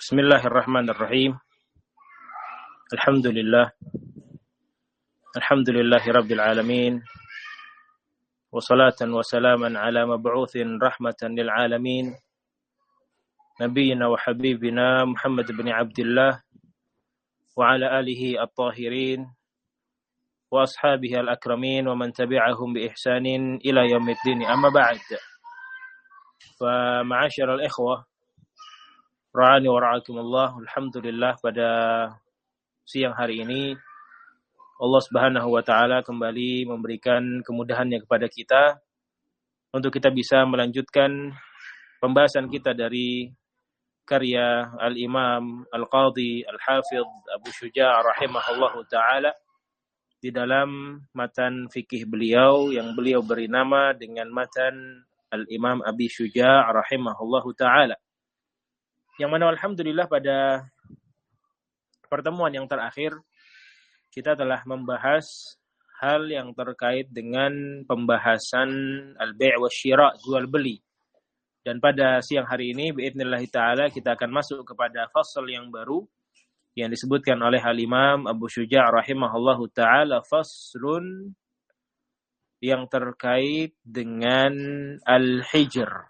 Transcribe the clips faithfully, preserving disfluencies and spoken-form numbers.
Bismillahirrahmanirrahim. Alhamdulillah. Alhamdulillahi rabbil alamin. Wassalatan wassalaman ala mab'utsin rahmatan lil alamin. Nabiyyina wa habibina Muhammad bin Abdullah wa ala alihi at-tahirin wa ashabihi al-akramin wa man tabi'ahum bi ihsanin ila yaumiddin. Amma ba'd. Fa ma'asyiral ikhwah Ra'ani wa ra'akumullah. Alhamdulillah, pada siang hari ini Allah Subhanahu wa taala kembali memberikan kemudahannya kepada kita untuk kita bisa melanjutkan pembahasan kita dari karya Al-Imam Al-Qadhi Al-Hafidh Abu Syuja' rahimahullahu taala di dalam matan fikih beliau yang beliau beri nama dengan matan Al-Imam Abi Syuja' rahimahullahu taala. Yang mana alhamdulillah pada pertemuan yang terakhir kita telah membahas hal yang terkait dengan pembahasan al-bai' wa syira', jual beli. Dan pada siang hari ini biidznillah taala kita akan masuk kepada fasal yang baru yang disebutkan oleh Al-Imam Abu Syuja' rahimahullahu taala, faslun yang terkait dengan al-hijr,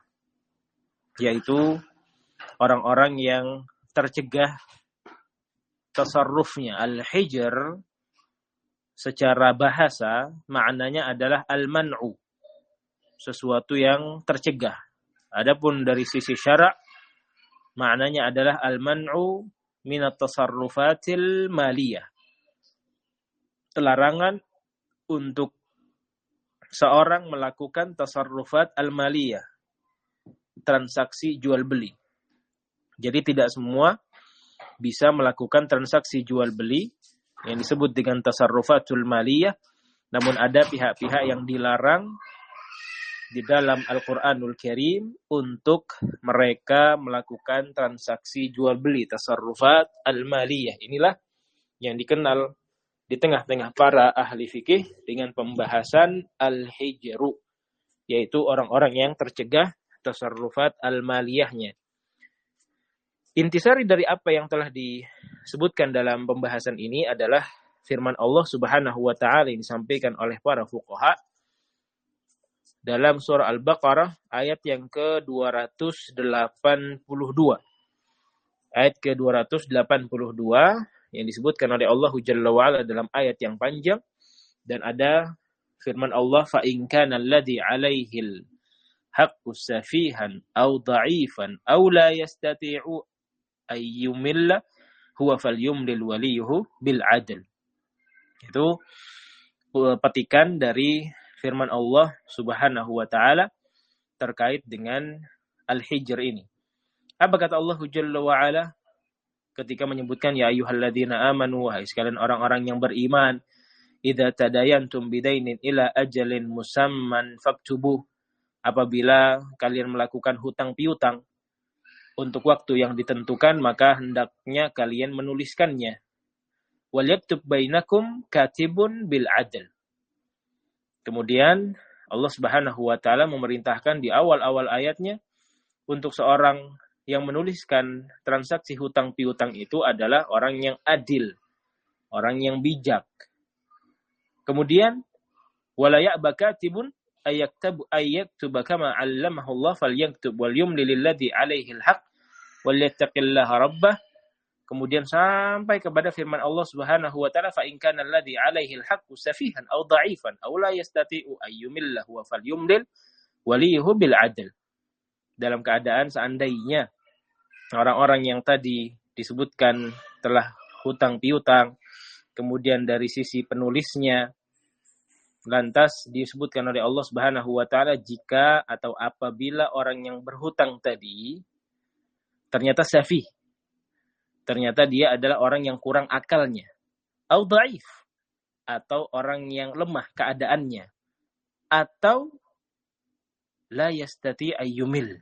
yaitu orang-orang yang tercegah tasarrufnya. Al-hijr secara bahasa maknanya adalah al-man'u, sesuatu yang tercegah. Adapun dari sisi syarak maknanya adalah al-man'u minat tasarrufatil maliyah, larangan untuk seorang melakukan tasarrufat al-maliyah, transaksi jual beli. Jadi tidak semua bisa melakukan transaksi jual beli yang disebut dengan tasarrufatul maliyah, namun ada pihak-pihak yang dilarang di dalam Al-Qur'anul Karim untuk mereka melakukan transaksi jual beli, tasarrufat al-maliyah. Inilah yang dikenal di tengah-tengah para ahli fikih dengan pembahasan al-hijru, yaitu orang-orang yang tercegah tasarrufat al-maliyahnya. Intisari dari apa yang telah disebutkan dalam pembahasan ini adalah firman Allah Subhanahu wa taala yang disampaikan oleh para fuqaha dalam surah Al-Baqarah ayat yang ke dua ratus delapan puluh dua. Ayat ke dua ratus delapan puluh dua yang disebutkan oleh Allah Jalla wa Ala dalam ayat yang panjang, dan ada firman Allah, fa in kana alladhi 'alaihil haqqu safihan aw dha'ifan aw la yastati'u ayyumilla huwa falyumlil waliyuhu bil adl. Itu petikan dari firman Allah Subhanahu wa taala terkait dengan al-hijr ini. Apa kata Allah Jalla wa Ala ketika menyebutkan ya ayyuhalladzina amanu, wahai sekalian orang-orang yang beriman, idza tadayantum bidainin ila ajalin musamman faktubuh, apabila kalian melakukan hutang piutang untuk waktu yang ditentukan, maka hendaknya kalian menuliskannya. Wal yaktub bainakum katibun bil adl. Kemudian Allah Subhanahu wa taala memerintahkan di awal-awal ayatnya untuk seorang yang menuliskan transaksi hutang piutang itu adalah orang yang adil, orang yang bijak. Kemudian wala ya'ba katibun ayaktabu ayaktuba kama 'allamahu Allah falyaktub wal yumli lilladzi 'alaihi al-haq wal yattaqillaha rabbah. Kemudian sampai kepada firman Allah Subhanahu wa taala, fa in kana alladzi 'alaihi al-haqqu safihan aw dha'ifan aw la yastati'u ayyumilla huwa falyumlil waliyuhu bil 'adl. Dalam keadaan seandainya orang-orang yang tadi disebutkan telah hutang piutang, kemudian dari sisi penulisnya lantas disebutkan oleh Allah Subhanahu wa taala jika atau apabila orang yang berhutang tadi ternyata safih, ternyata dia adalah orang yang kurang akalnya, au dhaif, atau orang yang lemah keadaannya, atau la yastati ayyumil,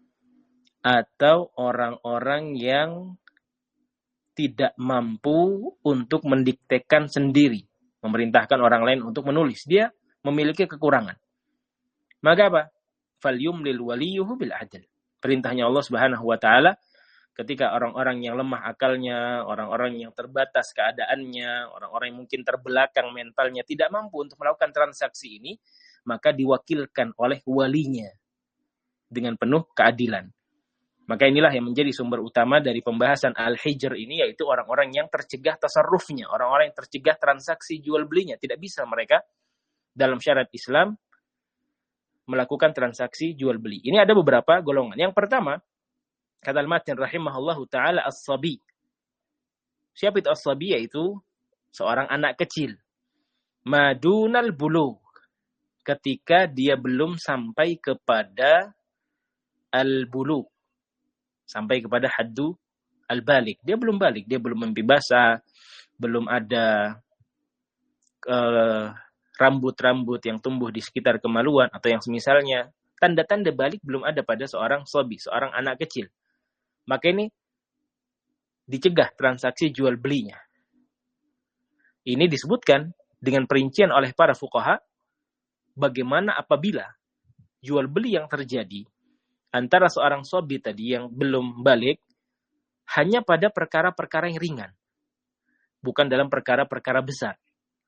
atau orang-orang yang tidak mampu untuk mendiktekan sendiri, memerintahkan orang lain untuk menulis, dia memiliki kekurangan. Maka apa? Falyumlil waliyuhu bil adl. Perintahnya Allah Subhanahu wa taala, Ketika orang-orang yang lemah akalnya, orang-orang yang terbatas keadaannya, orang-orang yang mungkin terbelakang mentalnya tidak mampu untuk melakukan transaksi ini, maka diwakilkan oleh walinya dengan penuh keadilan. Maka inilah yang menjadi sumber utama dari pembahasan al-hijr ini, yaitu orang-orang yang tercegah tasarrufnya, orang-orang yang tercegah transaksi jual belinya. Tidak bisa mereka dalam syariat Islam melakukan transaksi jual beli. Ini ada beberapa golongan. Yang pertama, kata al-Matin rahimahullahu ta'ala, as-sabi. Siapa itu as-sabi? Yaitu seorang anak kecil. Madunal bulugh. Ketika dia belum sampai kepada al-bulugh. Sampai kepada haddu al-balik. Dia belum balik. Dia belum mimpi basah. Belum ada uh, rambut-rambut yang tumbuh di sekitar kemaluan atau yang semisalnya. Tanda-tanda balik belum ada pada seorang sabi, seorang anak kecil. Maka ini dicegah transaksi jual belinya. Ini disebutkan dengan perincian oleh para fuqaha bagaimana apabila jual beli yang terjadi antara seorang sabi tadi yang belum balik hanya pada perkara-perkara yang ringan, bukan dalam perkara-perkara besar.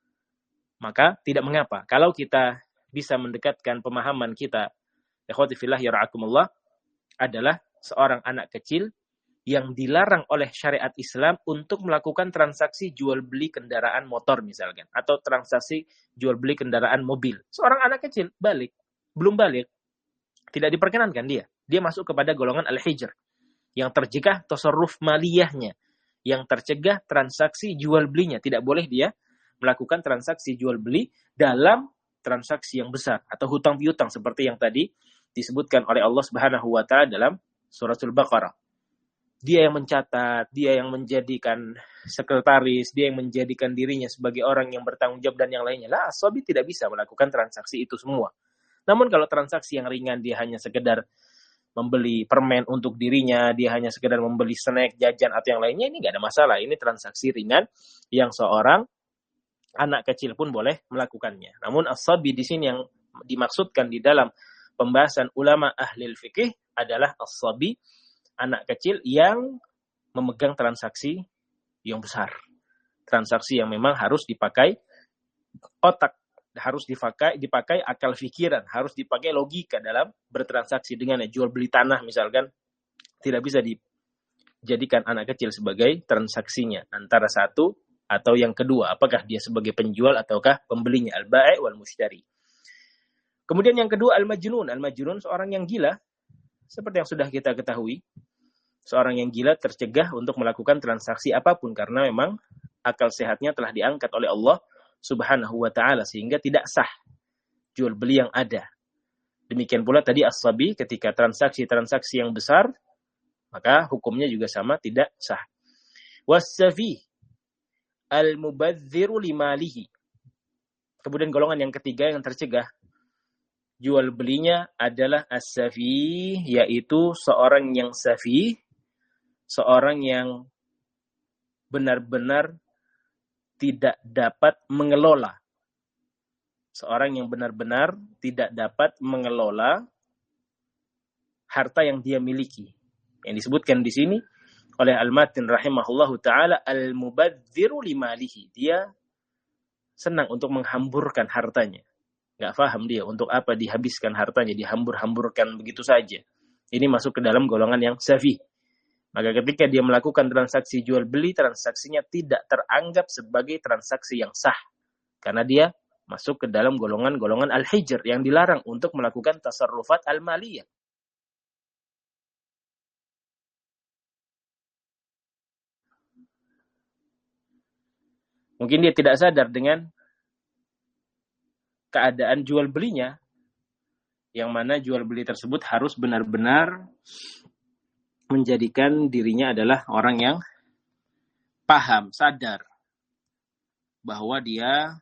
Maka tidak mengapa kalau kita bisa mendekatkan pemahaman kita, ikhwati fillah yara'akumullah, adalah seorang anak kecil yang dilarang oleh syariat Islam untuk melakukan transaksi jual beli kendaraan motor misalkan, atau transaksi jual beli kendaraan mobil. Seorang anak kecil balik, belum balik, tidak diperkenankan dia. Dia masuk kepada golongan al-hijr, yang tercegah tasarruf maliyahnya, yang tercegah transaksi jual belinya. Tidak boleh dia melakukan transaksi jual beli dalam transaksi yang besar atau hutang piutang seperti yang tadi disebutkan oleh Allah Subhanahu wa taala dalam suratul Baqarah. Dia yang mencatat, dia yang menjadikan sekretaris, dia yang menjadikan dirinya sebagai orang yang bertanggung jawab dan yang lainnya. Lah, sabi tidak bisa melakukan transaksi itu semua. Namun kalau transaksi yang ringan, dia hanya sekedar membeli permen untuk dirinya, dia hanya sekedar membeli snack, jajan atau yang lainnya, ini nggak ada masalah. Ini transaksi ringan yang seorang anak kecil pun boleh melakukannya. Namun as-sabi di sini yang dimaksudkan di dalam pembahasan ulama ahli fikih adalah as-sabi, anak kecil yang memegang transaksi yang besar. Transaksi yang memang harus dipakai otak, harus dipakai dipakai akal fikiran, harus dipakai logika dalam bertransaksi. Dengan jual beli tanah misalkan, tidak bisa dijadikan anak kecil sebagai transaksinya antara satu atau yang kedua, apakah dia sebagai penjual ataukah pembelinya, al-bai' wal mushtari. Kemudian yang kedua, al-majnun. Al-majnun seorang yang gila, seperti yang sudah kita ketahui. Seorang yang gila tercegah untuk melakukan transaksi apapun karena memang akal sehatnya telah diangkat oleh Allah Subhanahu wa ta'ala sehingga tidak sah jual beli yang ada. Demikian pula tadi as-sabi, ketika transaksi-transaksi yang besar, maka hukumnya juga sama, tidak sah. Was-safi al-mubadziru limalihi. Kemudian golongan yang ketiga yang tercegah jual belinya adalah as-safi, yaitu seorang yang safi, seorang yang benar-benar tidak dapat mengelola. Seorang yang benar-benar tidak dapat mengelola harta yang dia miliki. Yang disebutkan di sini oleh Al-Matin rahimahullahu ta'ala, al-mubadziru limalihi. Dia senang untuk menghamburkan hartanya. Gak paham dia untuk apa dihabiskan hartanya, dihambur-hamburkan begitu saja. Ini masuk ke dalam golongan yang safi. Maka ketika dia melakukan transaksi jual beli, transaksinya tidak teranggap sebagai transaksi yang sah. Karena dia masuk ke dalam golongan-golongan al-hijr yang dilarang untuk melakukan tasarrufat al-maliyah. Mungkin dia tidak sadar dengan keadaan jual belinya, yang mana jual beli tersebut harus benar-benar menjadikan dirinya adalah orang yang paham, sadar bahwa dia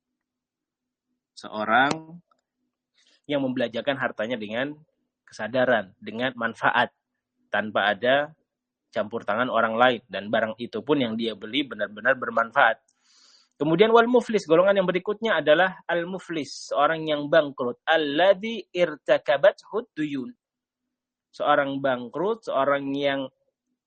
seorang yang membelanjakan hartanya dengan kesadaran, dengan manfaat, tanpa ada campur tangan orang lain, dan barang itu pun yang dia beli benar-benar bermanfaat. Kemudian wal muflis, golongan yang berikutnya adalah al muflis, seorang yang bangkrut, alladzi irtakabat huduyun, seorang bangkrut, seorang yang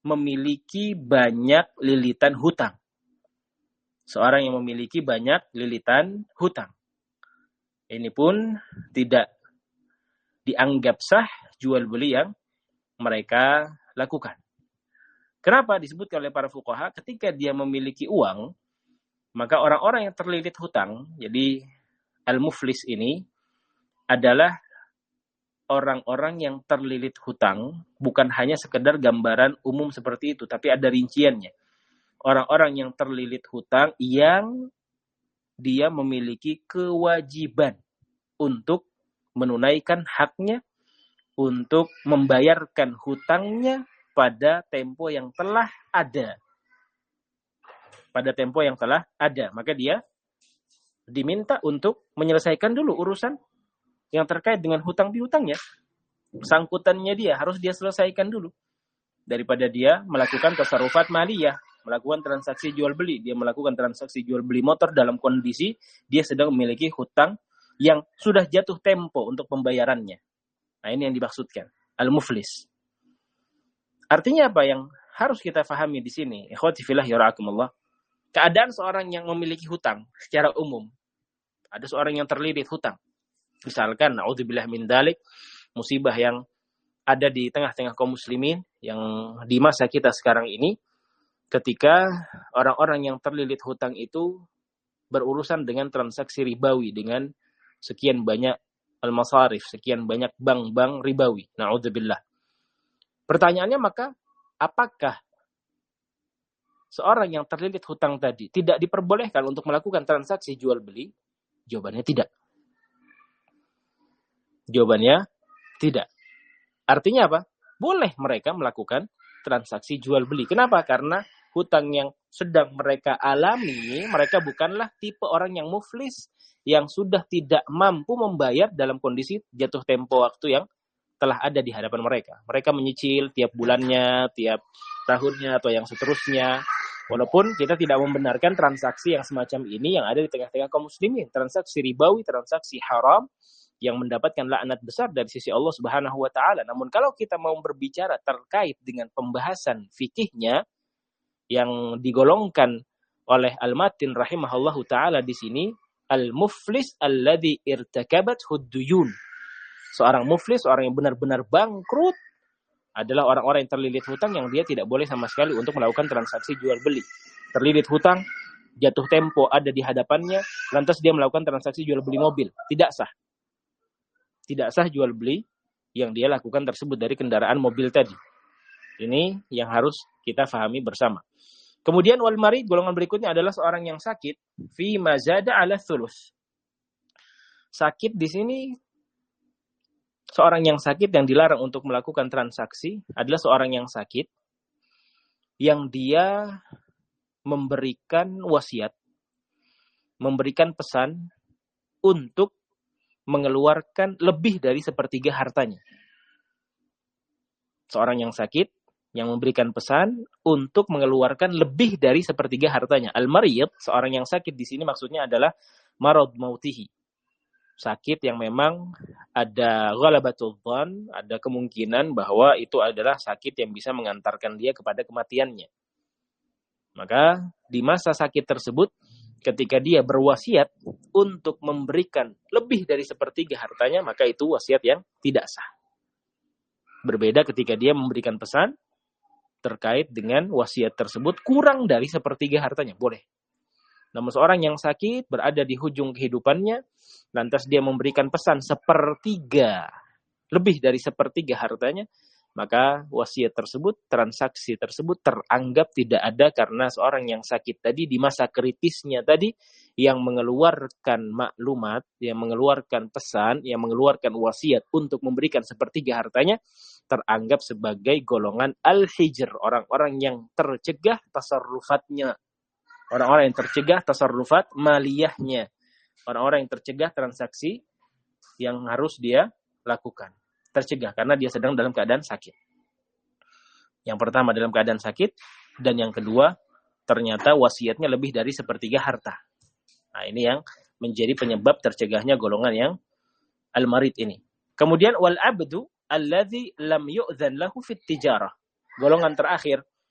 memiliki banyak lilitan hutang. Seorang yang memiliki banyak lilitan hutang. Ini pun tidak dianggap sah jual beli yang mereka lakukan. Kenapa disebutkan oleh para fuqaha? Ketika dia memiliki uang, maka orang-orang yang terlilit hutang, jadi al-muflis ini adalah orang-orang yang terlilit hutang, bukan hanya sekedar gambaran umum seperti itu, tapi ada rinciannya. Orang-orang yang terlilit hutang yang dia memiliki kewajiban untuk menunaikan haknya, untuk membayarkan hutangnya pada tempo yang telah ada. Pada tempo yang telah ada. Maka dia diminta untuk menyelesaikan dulu urusan yang terkait dengan hutang piutangnya. Sangkutannya dia harus dia selesaikan dulu. Daripada dia melakukan tasarrufat maliyah, melakukan transaksi jual beli. Dia melakukan transaksi jual beli motor dalam kondisi dia sedang memiliki hutang yang sudah jatuh tempo untuk pembayarannya. Nah, ini yang dimaksudkan. Al-muflis. Artinya apa yang harus kita fahami di sini? Ikhwati fillah yara'akumullah. Keadaan seorang yang memiliki hutang secara umum. Ada seorang yang terlilit hutang. Misalkan, na'udzubillah min dalik, musibah yang ada di tengah-tengah kaum muslimin, yang di masa kita sekarang ini, ketika orang-orang yang terlilit hutang itu berurusan dengan transaksi ribawi, dengan sekian banyak al-masarif, sekian banyak bank-bank ribawi. Na'udzubillah. Pertanyaannya maka, apakah seorang yang terlilit hutang tadi tidak diperbolehkan untuk melakukan transaksi jual beli? Jawabannya tidak. Jawabannya tidak. Artinya apa? Boleh mereka melakukan transaksi jual beli. Kenapa? Karena hutang yang sedang mereka alami, mereka bukanlah tipe orang yang muflis, yang sudah tidak mampu membayar dalam kondisi jatuh tempo waktu yang telah ada di hadapan mereka. Mereka menyicil tiap bulannya, tiap tahunnya, atau yang seterusnya. Walaupun kita tidak membenarkan transaksi yang semacam ini yang ada di tengah-tengah kaum muslimin. Transaksi ribawi, transaksi haram, yang mendapatkan laknat besar dari sisi Allah Subhanahu wa taala. Namun kalau kita mau berbicara terkait dengan pembahasan fikihnya yang digolongkan oleh Al-Matin rahimahullahu taala di sini, al-muflis alladzi irtakabat hudduyun. Seorang muflis, orang yang benar-benar bangkrut, adalah orang-orang yang terlilit hutang yang dia tidak boleh sama sekali untuk melakukan transaksi jual beli. Terlilit hutang, jatuh tempo ada di hadapannya, lantas dia melakukan transaksi jual beli mobil. Tidak sah. Tidak sah jual beli yang dia lakukan tersebut dari kendaraan mobil tadi. Ini yang harus kita fahami bersama. Kemudian wal marid, golongan berikutnya adalah seorang yang sakit fi mazada ala thuluth. Sakit di sini, seorang yang sakit yang dilarang untuk melakukan transaksi adalah seorang yang sakit yang dia memberikan wasiat, memberikan pesan untuk mengeluarkan lebih dari sepertiga hartanya. Seorang yang sakit yang memberikan pesan untuk mengeluarkan lebih dari sepertiga hartanya. Al-marid, seorang yang sakit di sini maksudnya adalah marad mautihi. Sakit yang memang ada ghalabatul dhan, ada kemungkinan bahwa itu adalah sakit yang bisa mengantarkan dia kepada kematiannya. Maka di masa sakit tersebut, ketika dia berwasiat untuk memberikan lebih dari sepertiga hartanya, maka itu wasiat yang tidak sah. Berbeda ketika dia memberikan pesan terkait dengan wasiat tersebut kurang dari sepertiga hartanya, boleh. Namun seorang yang sakit berada di hujung kehidupannya, lantas dia memberikan pesan sepertiga, lebih dari sepertiga hartanya, maka wasiat tersebut, transaksi tersebut teranggap tidak ada karena seorang yang sakit tadi di masa kritisnya tadi yang mengeluarkan maklumat, yang mengeluarkan pesan, yang mengeluarkan wasiat untuk memberikan sepertiga hartanya teranggap sebagai golongan al-hijr, orang-orang yang tercegah tasarrufatnya, orang-orang yang tercegah tasarrufat maliyahnya, orang-orang yang tercegah transaksi yang harus dia lakukan. Tercegah karena dia sedang dalam keadaan sakit. Yang pertama dalam keadaan sakit, dan yang kedua ternyata wasiatnya lebih dari sepertiga harta. Nah, ini yang menjadi penyebab tercegahnya golongan yang al-marid ini. Kemudian wal abdu alladzi lam yu'dzan lahu fit tijarah. Golongan terakhir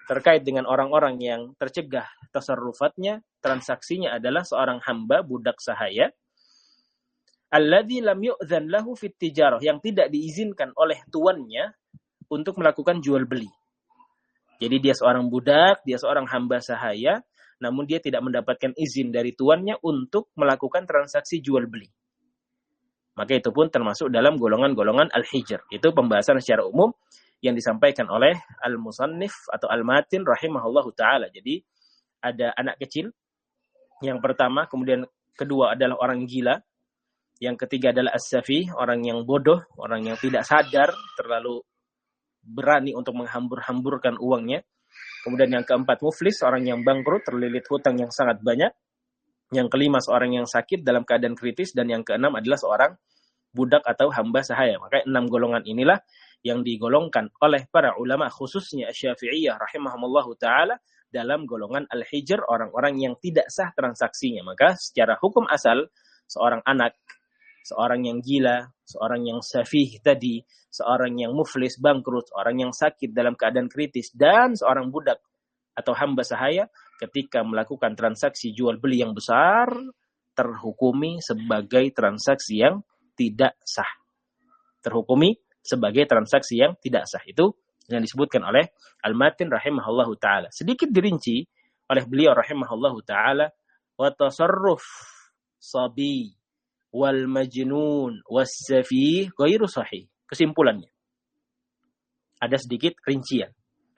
terkait dengan orang-orang yang tercegah tasarrufatnya, transaksinya adalah seorang hamba budak sahaya alladzi lam yu'dzan lahu fit tijarah, yang tidak diizinkan oleh tuannya untuk melakukan jual beli. Jadi dia seorang budak, dia seorang hamba sahaya, namun dia tidak mendapatkan izin dari tuannya untuk melakukan transaksi jual beli. Maka itu pun termasuk dalam golongan-golongan al-hijr. Itu pembahasan secara umum yang disampaikan oleh al-musannif atau al-matin rahimahullahu ta'ala. Jadi ada anak kecil yang pertama, kemudian kedua adalah orang gila, yang ketiga adalah as-safi, orang yang bodoh, orang yang tidak sadar, terlalu berani untuk menghambur-hamburkan uangnya. Kemudian yang keempat muflis, orang yang bangkrut, terlilit hutang yang sangat banyak. Yang kelima seorang yang sakit dalam keadaan kritis, dan yang keenam adalah seorang budak atau hamba sahaya. Maka enam golongan inilah yang digolongkan oleh para ulama, khususnya Syafi'iyah rahimahumullahu ta'ala, dalam golongan al-hijr, orang-orang yang tidak sah transaksinya. Maka secara hukum asal, seorang anak, seorang yang gila, seorang yang safih tadi, seorang yang muflis, bangkrut, seorang yang sakit dalam keadaan kritis, dan seorang budak atau hamba sahaya, ketika melakukan transaksi jual beli yang besar, terhukumi sebagai transaksi yang tidak sah. Terhukumi sebagai transaksi yang tidak sah. Itu yang disebutkan oleh Al-Matin rahimahullahu ta'ala. Sedikit dirinci oleh beliau rahimahullahu ta'ala, wa tasarruf sabi wal majnun was safih ghairu sahih. Kesimpulannya, ada sedikit rincian.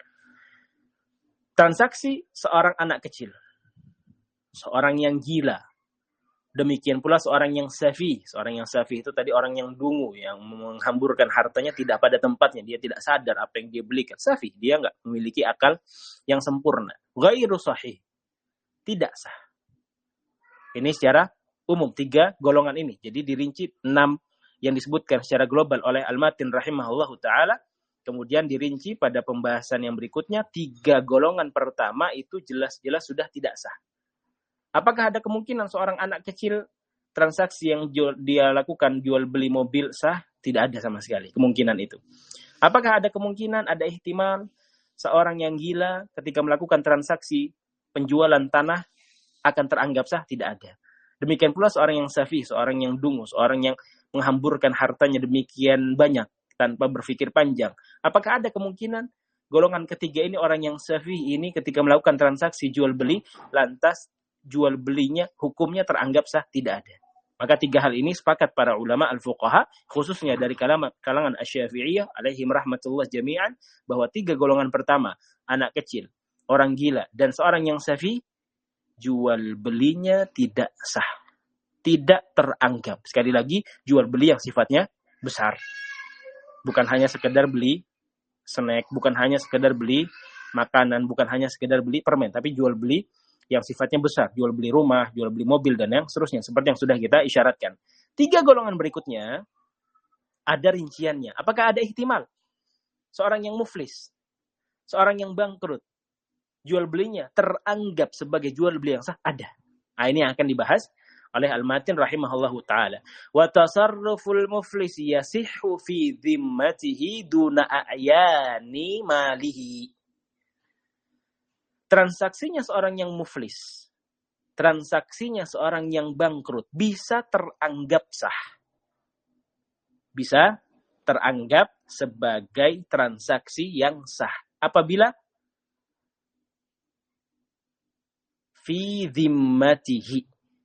Transaksi seorang anak kecil, seorang yang gila, demikian pula seorang yang safi. Seorang yang safi itu tadi orang yang dungu, yang menghamburkan hartanya tidak pada tempatnya. Dia tidak sadar apa yang dia belikan. Safi, dia nggak memiliki akal yang sempurna. Ghairu sahih, tidak sah. Ini secara umum, tiga golongan ini. Jadi dirinci enam yang disebutkan secara global oleh Al-Matin rahimahullahu ta'ala. Kemudian dirinci pada pembahasan yang berikutnya, tiga golongan pertama itu jelas-jelas sudah tidak sah. Apakah ada kemungkinan seorang anak kecil transaksi yang jual, dia lakukan jual beli mobil sah? Tidak ada sama sekali kemungkinan itu. Apakah ada kemungkinan, ada ihtimal seorang yang gila ketika melakukan transaksi penjualan tanah akan teranggap sah? Tidak ada. Demikian pula seorang yang safi, seorang yang dungu, seorang yang menghamburkan hartanya demikian banyak tanpa berpikir panjang. Apakah ada kemungkinan golongan ketiga ini, orang yang safi ini, ketika melakukan transaksi jual beli, lantas jual belinya hukumnya teranggap sah? Tidak ada. Maka tiga hal ini sepakat para ulama al-fuqaha, khususnya dari kalangan, kalangan asy-Syafi'iyah alaihim rahmatullah jami'an, bahwa tiga golongan pertama, anak kecil, orang gila, dan seorang yang safi, jual belinya tidak sah. Tidak teranggap. Sekali lagi, jual beli yang sifatnya besar. Bukan hanya sekedar beli snack, bukan hanya sekedar beli makanan, bukan hanya sekedar beli permen, tapi jual beli yang sifatnya besar, jual beli rumah, jual beli mobil, dan yang seterusnya, seperti yang sudah kita isyaratkan. Tiga golongan berikutnya, ada rinciannya. Apakah ada ihtimal? Seorang yang muflis, seorang yang bangkrut, jual belinya teranggap sebagai jual beli yang sah? Ada. Nah, ini yang akan dibahas oleh Al-Matin rahimahullahu ta'ala. Wa tasarruful muflis yasihhu fi dhimmatihi duna a'yani malihi. Transaksinya seorang yang muflis, transaksinya seorang yang bangkrut bisa teranggap sah. Bisa teranggap sebagai transaksi yang sah. Apabila fi dhimmatihi.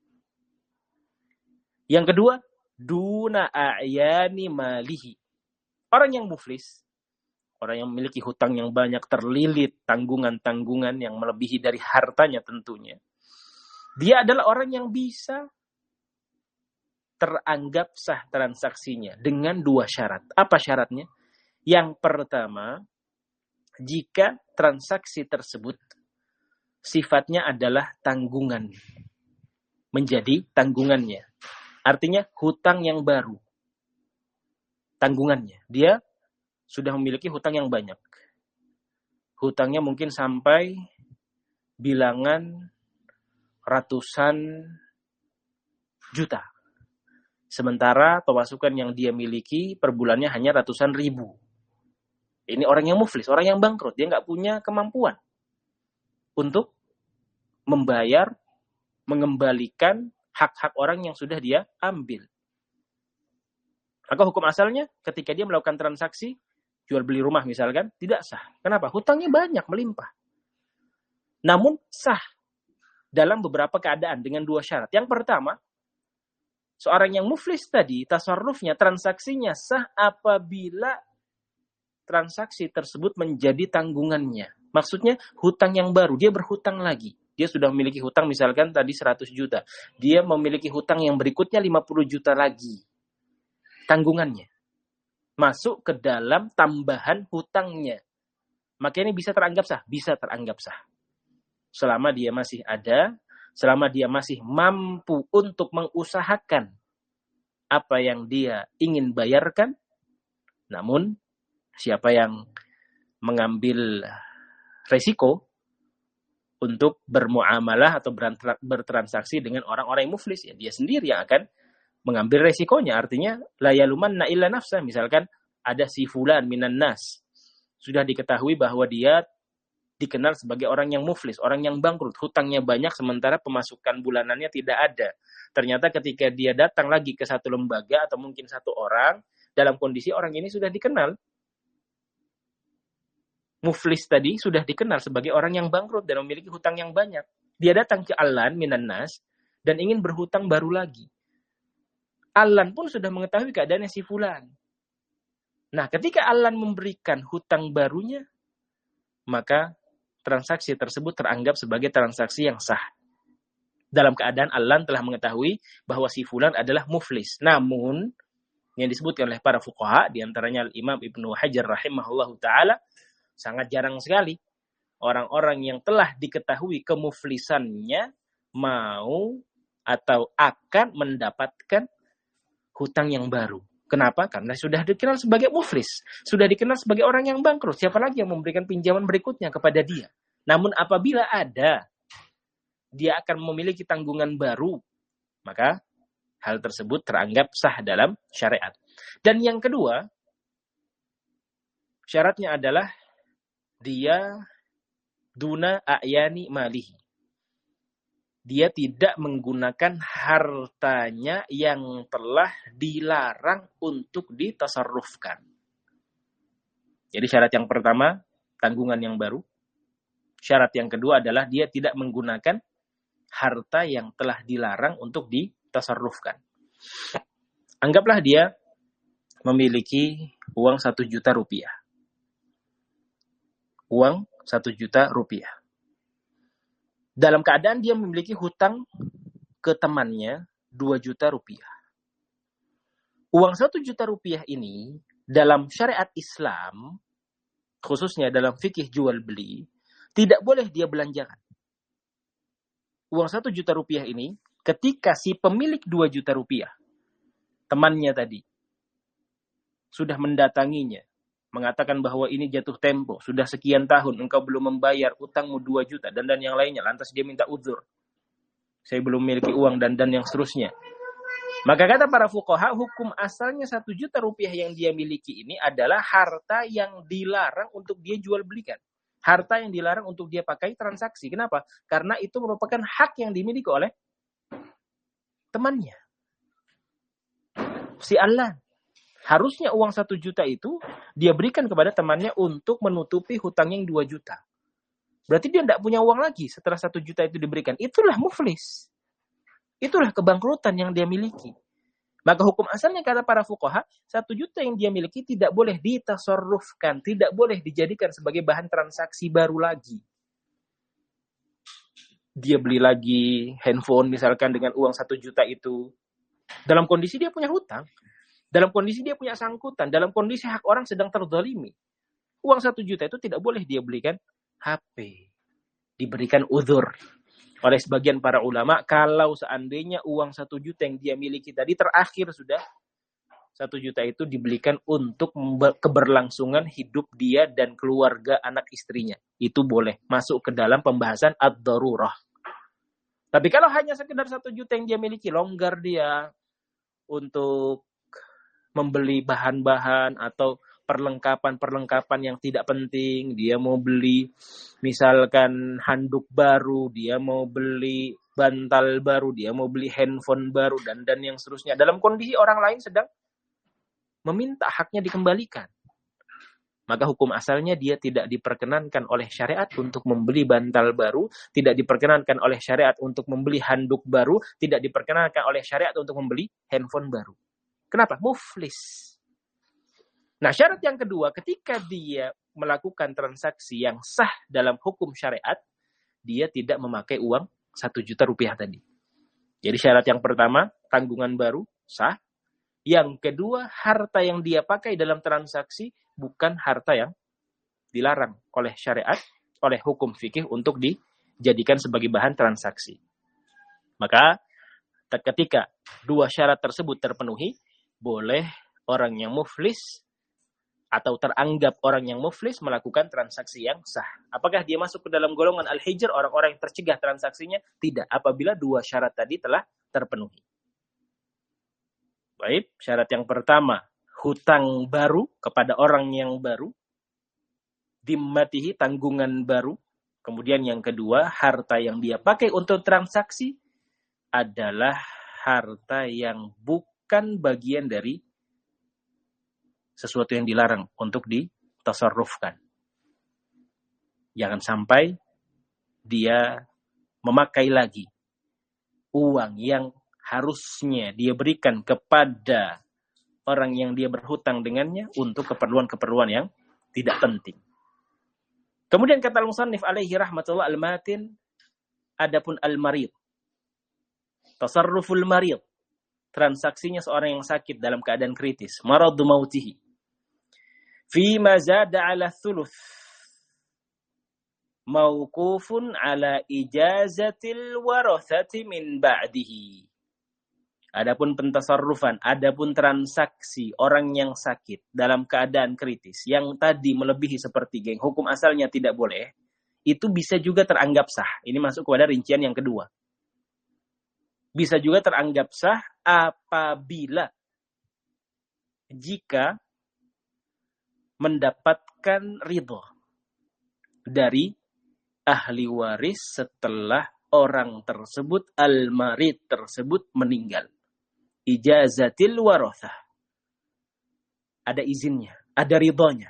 Yang kedua, duna a'yani malihi. Orang yang muflis, orang yang memiliki hutang yang banyak, terlilit tanggungan-tanggungan yang melebihi dari hartanya tentunya. Dia adalah orang yang bisa teranggap sah transaksinya dengan dua syarat. Apa syaratnya? Yang pertama, jika transaksi tersebut sifatnya adalah tanggungan, menjadi tanggungannya. Artinya hutang yang baru. Tanggungannya. Dia sudah memiliki hutang yang banyak. Hutangnya mungkin sampai bilangan ratusan juta. Sementara pemasukan yang dia miliki per bulannya hanya ratusan ribu. Ini orang yang muflis, orang yang bangkrut. Dia nggak punya kemampuan. untuk membayar, mengembalikan hak-hak orang yang sudah dia ambil. Maka hukum asalnya ketika dia melakukan transaksi jual beli rumah misalkan, tidak sah. Kenapa? Hutangnya banyak, melimpah. Namun sah dalam beberapa keadaan dengan dua syarat. Yang pertama, seorang yang muflis tadi, tasarrufnya, transaksinya sah apabila transaksi tersebut menjadi tanggungannya. Maksudnya hutang yang baru, dia berhutang lagi. Dia sudah memiliki hutang misalkan tadi seratus juta. Dia memiliki hutang yang berikutnya lima puluh juta lagi. Tanggungannya. Masuk ke dalam tambahan hutangnya. Maka ini bisa teranggap sah? Bisa teranggap sah. Selama dia masih ada, selama dia masih mampu untuk mengusahakan apa yang dia ingin bayarkan, namun siapa yang mengambil resiko untuk bermuamalah atau bertransaksi dengan orang-orang yang muflis, ya dia sendiri yang akan mengambil resikonya. Artinya la yalumanna illa nafsah. Misalkan ada si fulan minan nas, sudah diketahui bahwa dia dikenal sebagai orang yang muflis, orang yang bangkrut, hutangnya banyak sementara pemasukan bulanannya tidak ada. Ternyata ketika dia datang lagi ke satu lembaga atau mungkin satu orang, dalam kondisi orang ini sudah dikenal, muflis tadi sudah dikenal sebagai orang yang bangkrut dan memiliki hutang yang banyak. Dia datang ke Allan minan nas dan ingin berhutang baru lagi. Allan pun sudah mengetahui keadaannya si fulan. Nah, ketika Allan memberikan hutang barunya, maka transaksi tersebut teranggap sebagai transaksi yang sah. Dalam keadaan Allan telah mengetahui bahwa si fulan adalah muflis. Namun, yang disebutkan oleh para fuqaha, diantaranya Imam Ibnu Hajar rahimahullahu ta'ala, sangat jarang sekali orang-orang yang telah diketahui kemuflisannya mau atau akan mendapatkan hutang yang baru. Kenapa? Karena sudah dikenal sebagai muflis, sudah dikenal sebagai orang yang bangkrut. Siapa lagi yang memberikan pinjaman berikutnya kepada dia? Namun apabila ada, dia akan memiliki tanggungan baru, maka hal tersebut teranggap sah dalam syariat. Dan yang kedua, syaratnya adalah dia duna a'yani malihi. Dia tidak menggunakan hartanya yang telah dilarang untuk ditasarrufkan. Jadi syarat yang pertama, tanggungan yang baru. Syarat yang kedua adalah dia tidak menggunakan harta yang telah dilarang untuk ditasarrufkan. Anggaplah dia memiliki uang satu juta rupiah. Uang satu juta rupiah. Dalam keadaan dia memiliki hutang ke temannya dua juta rupiah. Uang satu juta rupiah ini dalam syariat Islam, khususnya dalam fikih jual beli, tidak boleh dia belanjakan. Uang satu juta rupiah ini ketika si pemilik dua juta rupiah, temannya tadi, sudah mendatanginya, mengatakan bahwa ini jatuh tempo, sudah sekian tahun engkau belum membayar utangmu dua juta dan dan yang lainnya, lantas dia minta uzur. Saya belum memiliki uang dan dan yang seterusnya. Maka kata para fuqaha, hukum asalnya satu juta rupiah yang dia miliki ini adalah harta yang dilarang untuk dia jual belikan. Harta yang dilarang untuk dia pakai transaksi. Kenapa? Karena itu merupakan hak yang dimiliki oleh temannya. Si Allah. Harusnya uang satu juta itu dia berikan kepada temannya untuk menutupi hutang yang dua juta. Berarti dia tidak punya uang lagi setelah satu juta itu diberikan. Itulah muflis. Itulah kebangkrutan yang dia miliki. Maka hukum asalnya kata para fuqaha, satu juta yang dia miliki tidak boleh ditasarrufkan, tidak boleh dijadikan sebagai bahan transaksi baru lagi. Dia beli lagi handphone misalkan dengan uang satu juta itu. Dalam kondisi dia punya hutang. Dalam kondisi dia punya sangkutan, dalam kondisi hak orang sedang terzalimi. Uang satu juta itu tidak boleh dia belikan H P. Diberikan uzur oleh sebagian para ulama, kalau seandainya uang satu juta yang dia miliki tadi terakhir sudah, satu juta itu dibelikan untuk keberlangsungan hidup dia dan keluarga anak istrinya. Itu boleh masuk ke dalam pembahasan ad-darurah. Tapi kalau hanya sekedar satu juta yang dia miliki, longgar dia untuk membeli bahan-bahan atau perlengkapan-perlengkapan yang tidak penting, dia mau beli misalkan handuk baru, dia mau beli bantal baru, dia mau beli handphone baru, dan dan yang seterusnya. Dalam kondisi orang lain sedang meminta haknya dikembalikan. Maka hukum asalnya dia tidak diperkenankan oleh syariat untuk membeli bantal baru, tidak diperkenankan oleh syariat untuk membeli handuk baru, tidak diperkenankan oleh syariat untuk membeli handphone baru. Kenapa? Muflis. Nah, syarat yang kedua, ketika dia melakukan transaksi yang sah dalam hukum syariat, dia tidak memakai uang satu juta rupiah tadi. Jadi syarat yang pertama, tanggungan baru, sah. Yang kedua, harta yang dia pakai dalam transaksi bukan harta yang dilarang oleh syariat, oleh hukum fikih untuk dijadikan sebagai bahan transaksi. Maka ketika dua syarat tersebut terpenuhi, boleh orang yang muflis atau teranggap orang yang muflis melakukan transaksi yang sah. Apakah dia masuk ke dalam golongan al-hijr, orang-orang yang tercegah transaksinya? Tidak, apabila dua syarat tadi telah terpenuhi. Baik, syarat yang pertama, hutang baru kepada orang yang baru, dimmatihi, tanggungan baru. Kemudian yang kedua, harta yang dia pakai untuk transaksi adalah harta yang bukan bagian dari sesuatu yang dilarang untuk ditasarrufkan. Jangan sampai dia memakai lagi uang yang harusnya dia berikan kepada orang yang dia berhutang dengannya untuk keperluan-keperluan yang tidak penting. Kemudian kata al-musannif alaihi rahmatullah al-matin, adapun al-marid, tasarruful marid, transaksinya seorang yang sakit dalam keadaan kritis, maradu mautihi, fima zada ala thuluth, mauqufun ala ijazatil warathati min ba'dihi. Adapun pentasarrufan, adapun transaksi orang yang sakit dalam keadaan kritis, yang tadi melebihi sepertiga, yang hukum asalnya tidak boleh, itu bisa juga teranggap sah. Ini masuk kepada rincian yang kedua. Bisa juga teranggap sah apabila jika mendapatkan ridho dari ahli waris setelah orang tersebut, al-marid tersebut meninggal. Ijazatil warathah. Ada izinnya, ada ridhonya.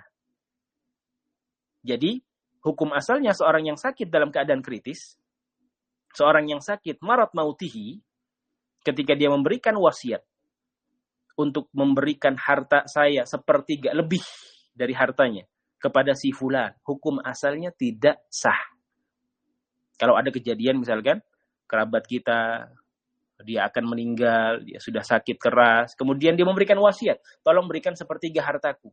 Jadi, hukum asalnya seorang yang sakit dalam keadaan kritis, seorang yang sakit marat mautihi, ketika dia memberikan wasiat untuk memberikan harta saya sepertiga lebih dari hartanya kepada si fulan, hukum asalnya tidak sah. Kalau ada kejadian misalkan kerabat kita, dia akan meninggal, dia sudah sakit keras, kemudian dia memberikan wasiat, tolong berikan sepertiga hartaku.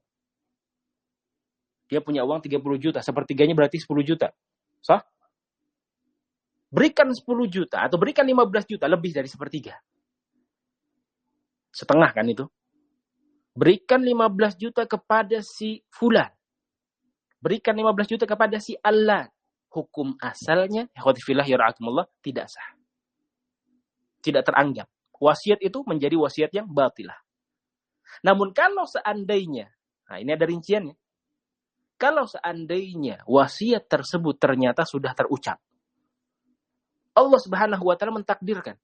Dia punya uang tiga puluh juta, sepertiganya berarti sepuluh juta. Sah? Berikan sepuluh juta atau berikan lima belas juta, lebih dari sepertiga. Setengah kan itu. Berikan lima belas juta kepada si fulan. Berikan lima belas juta kepada si Allah. Hukum asalnya, ikhwatifillah yara'akumullah, tidak sah. Tidak teranggap. Wasiat itu menjadi wasiat yang batilah. Namun kalau seandainya, nah ini ada rinciannya. Kalau seandainya wasiat tersebut ternyata sudah terucap, Allah Subhanahu wa taala mentakdirkan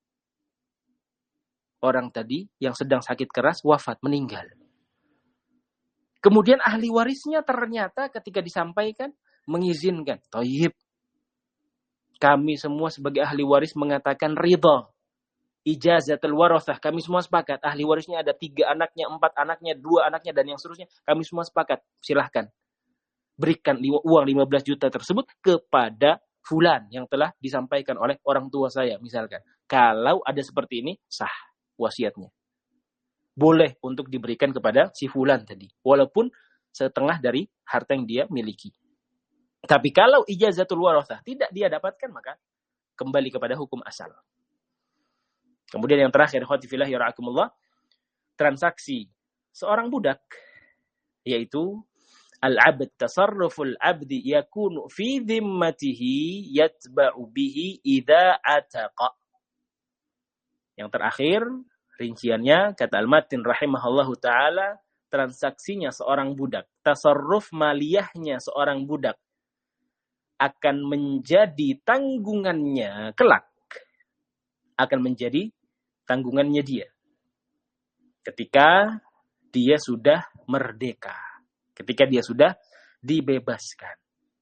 orang tadi yang sedang sakit keras wafat, meninggal. Kemudian ahli warisnya ternyata ketika disampaikan mengizinkan. Thayyib. Kami semua sebagai ahli waris mengatakan ridha. Ijazatul warathah, kami semua sepakat. Ahli warisnya ada tiga anaknya, empat anaknya, dua anaknya, dan yang seterusnya. Kami semua sepakat. Silahkan. Berikan uang lima belas juta tersebut kepada fulan yang telah disampaikan oleh orang tua saya, misalkan. Kalau ada seperti ini, sah wasiatnya. Boleh untuk diberikan kepada si fulan tadi. Walaupun setengah dari harta yang dia miliki. Tapi kalau ijazatul warathah tidak dia dapatkan, maka kembali kepada hukum asal. Kemudian yang terakhir, khotifillah yara'akumullah, transaksi seorang budak, yaitu al-abd, tasarruful abdi yakunu fi dhimmatihi yatba'u bihi idza ataqa. Yang terakhir, rinciannya, kata al-matin rahimahullahu ta'ala, transaksinya seorang budak, tasarruf maliyahnya seorang budak akan menjadi tanggungannya kelak, akan menjadi tanggungannya dia ketika dia sudah merdeka, ketika dia sudah dibebaskan.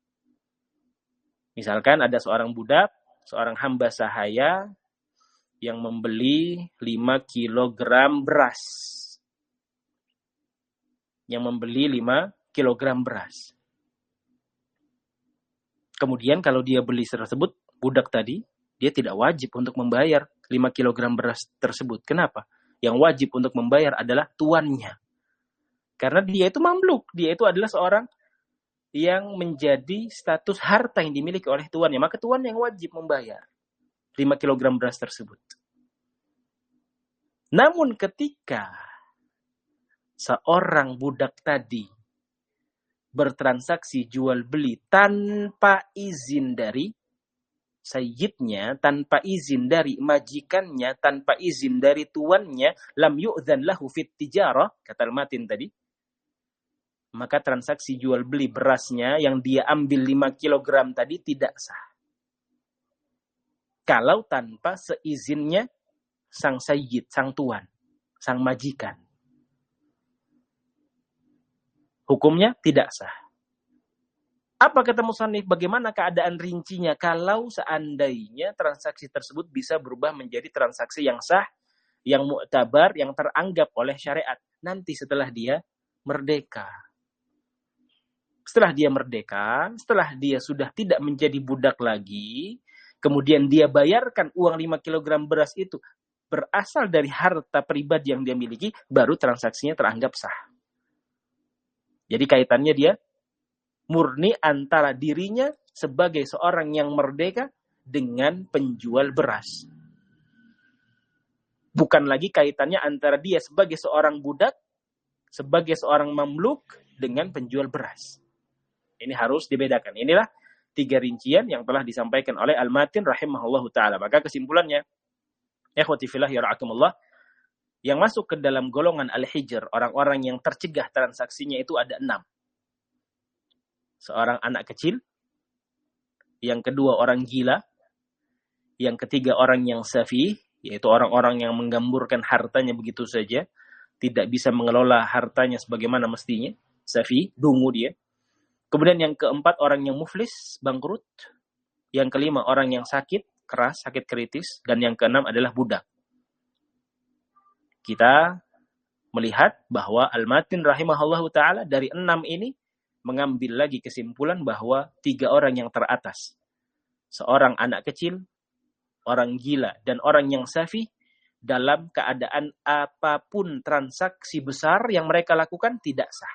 Misalkan ada seorang budak, seorang hamba sahaya yang membeli lima kilogram beras. Yang membeli lima kilogram beras. Kemudian kalau dia beli tersebut, budak tadi, dia tidak wajib untuk membayar lima kilogram beras tersebut. Kenapa? Yang wajib untuk membayar adalah tuannya. Karena dia itu mamluk, dia itu adalah seorang yang menjadi status harta yang dimiliki oleh tuannya. Maka tuan yang wajib membayar lima kilogram beras tersebut. Namun ketika seorang budak tadi bertransaksi jual beli tanpa izin dari sayyidnya, tanpa izin dari majikannya, tanpa izin dari tuannya, lam yu'dzan lahu fit tijarah, kata al-matin tadi, maka transaksi jual beli berasnya yang dia ambil lima kilogram tadi tidak sah. Kalau tanpa seizinnya sang sayyid, sang tuan, sang majikan. Hukumnya tidak sah. Apa kata musannif? Bagaimana keadaan rincinya kalau seandainya transaksi tersebut bisa berubah menjadi transaksi yang sah, yang mu'tabar, yang teranggap oleh syariat nanti setelah dia merdeka. Setelah dia merdeka, setelah dia sudah tidak menjadi budak lagi, kemudian dia bayarkan uang lima kilogram beras itu berasal dari harta pribadi yang dia miliki, baru transaksinya teranggap sah. Jadi kaitannya dia murni antara dirinya sebagai seorang yang merdeka dengan penjual beras. Bukan lagi kaitannya antara dia sebagai seorang budak, sebagai seorang mamluk dengan penjual beras. Ini harus dibedakan. Inilah tiga rincian yang telah disampaikan oleh Al-Matin rahimahullahu ta'ala. Maka kesimpulannya, ikhwati fillah ya ra'akumullah, yang masuk ke dalam golongan al-hijr, orang-orang yang tercegah transaksinya itu ada enam. Seorang anak kecil, yang kedua orang gila, yang ketiga orang yang safi, yaitu orang-orang yang menggamburkan hartanya begitu saja, tidak bisa mengelola hartanya sebagaimana mestinya, safi, dungu dia. Kemudian yang keempat orang yang muflis, bangkrut. Yang kelima orang yang sakit, keras, sakit kritis. Dan yang keenam adalah budak. Kita melihat bahwa Al-Matin rahimahullahu ta'ala dari enam ini mengambil lagi kesimpulan bahwa tiga orang yang teratas, seorang anak kecil, orang gila, dan orang yang safi, dalam keadaan apapun transaksi besar yang mereka lakukan tidak sah.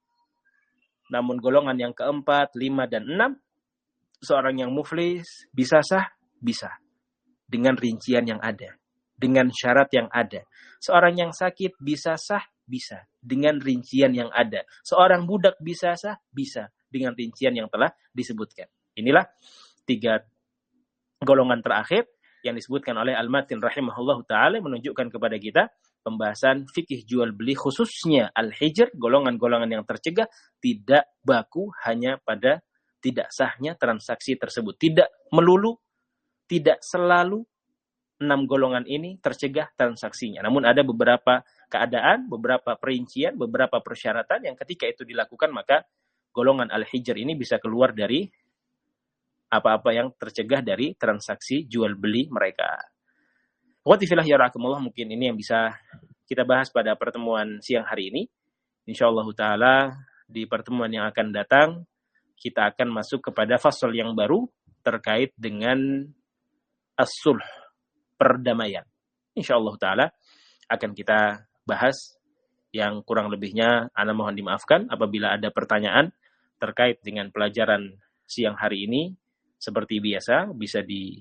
Namun golongan yang keempat, lima, dan enam, seorang yang muflis bisa sah, bisa. Dengan rincian yang ada. Dengan syarat yang ada. Seorang yang sakit bisa sah, bisa. Dengan rincian yang ada. Seorang budak bisa sah, bisa. Dengan rincian yang telah disebutkan. Inilah tiga golongan terakhir yang disebutkan oleh Al-Matin rahimahullahu ta'ala menunjukkan kepada kita pembahasan fikih jual beli khususnya al-hijr, golongan-golongan yang tercegah, tidak baku hanya pada tidak sahnya transaksi tersebut. Tidak melulu, tidak selalu enam golongan ini tercegah transaksinya. Namun ada beberapa keadaan, beberapa perincian, beberapa persyaratan yang ketika itu dilakukan maka golongan al-hijr ini bisa keluar dari apa-apa yang tercegah dari transaksi jual beli mereka. Watifillah ya rahimakumullah, mungkin ini yang bisa kita bahas pada pertemuan siang hari ini. Insyaallah ta'ala di pertemuan yang akan datang kita akan masuk kepada fasal yang baru terkait dengan as-sulh, perdamaian. Insyaallah ta'ala akan kita bahas. Yang kurang lebihnya ana mohon dimaafkan apabila ada pertanyaan terkait dengan pelajaran siang hari ini. Seperti biasa bisa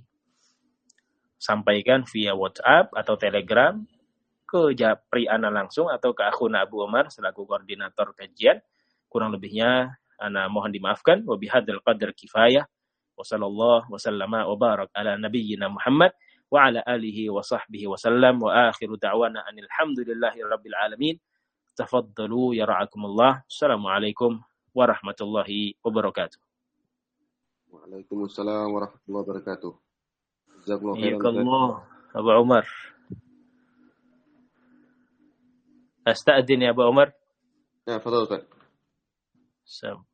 disampaikan via WhatsApp atau Telegram ke Japri ana langsung atau ke akhuna Abu Omar selaku koordinator kajian. Kurang lebihnya ana mohon dimaafkan. Wa bihadzal qadar kifayah. Wa sallallahu wa sallama wa barak ala nabiyyina Muhammad wa ala alihi wa sahbihi wa sallam wa akhiru da'wana anil hamdulillahi rabbil alamin. Tafaddalu yara'akumullah. Assalamualaikum warahmatullahi wabarakatuh. Waalaikumsalam warahmatullahi wabarakatuh. Jazakumullah khairan. Iyakallah Abu Umar. Asta'din ya Abu Umar. Ya, fadhal Ustaz. Assalamualaikum.